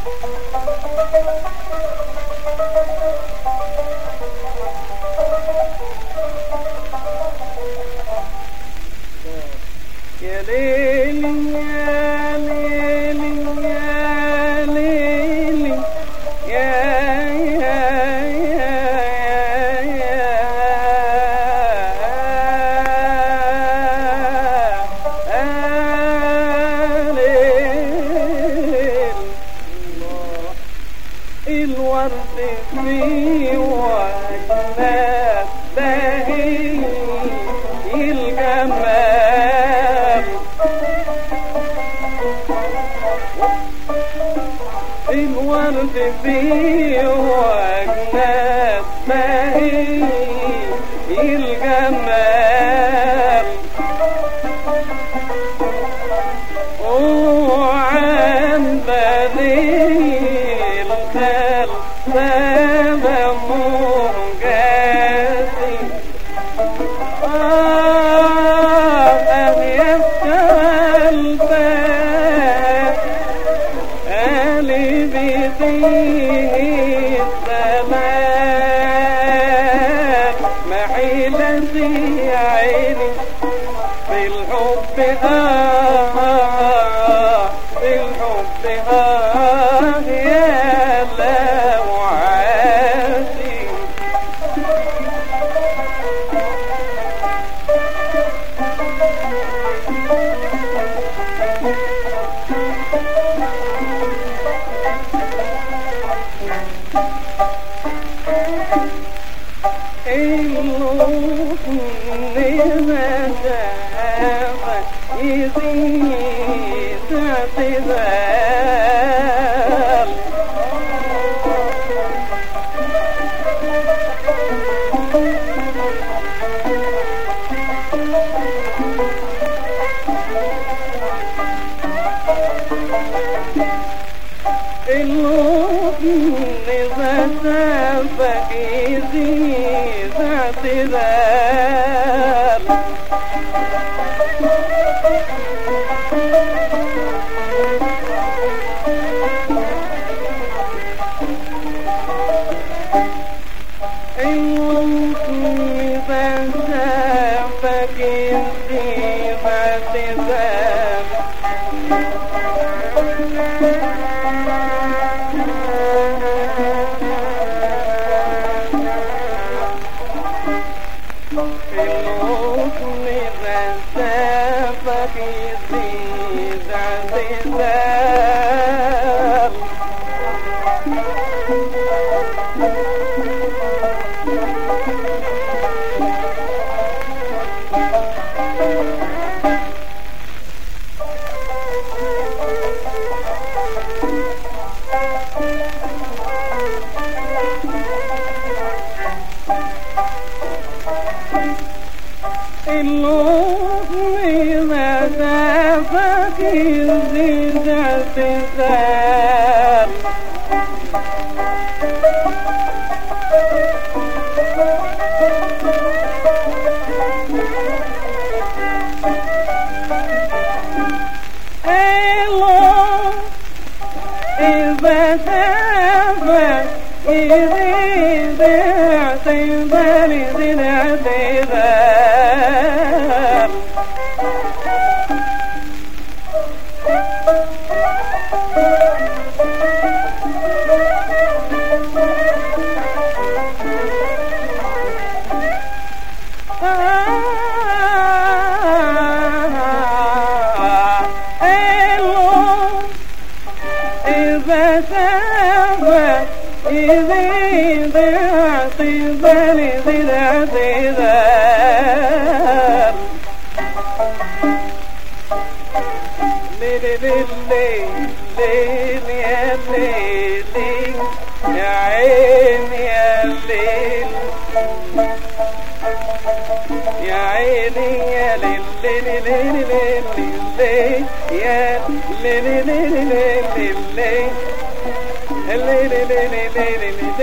يا ليل يا ليل يا ليل الورد فيه وجنات باهي الجمال الورد فيه وجنات باهي الجمال وعن بديل خل سبا مجازي أن يفعل باب آلي بديه السلام محيلتي عيني في الحب في الحب يا لوعاتي الوطن مسافة يزيد اعتدال الوطن مسافة يزيد اعتدال الوطن مسافة يزيد اعتدال الوطن مسافة يزيد اعتدال الوطن مسافة يزيد اعتدال المسافة يزيد اعتدال يزيد اعتدال المسافة يزيد اعتدال يزيد اعتدال ليل ليل ليل يا ليل يا عين يا ليل يا عيني يا ليل ليل ليل ليل ليل يا ليل ليل ليل ليل الليل ليل ليل ليل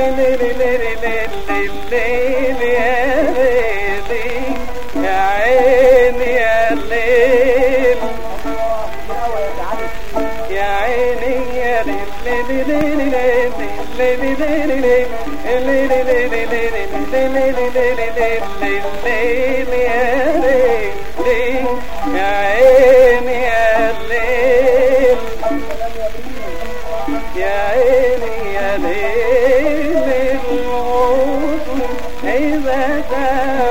ليل ليل يا ليل يا عين يا ليل يا عيني يا عيني يا ليل الموت إذا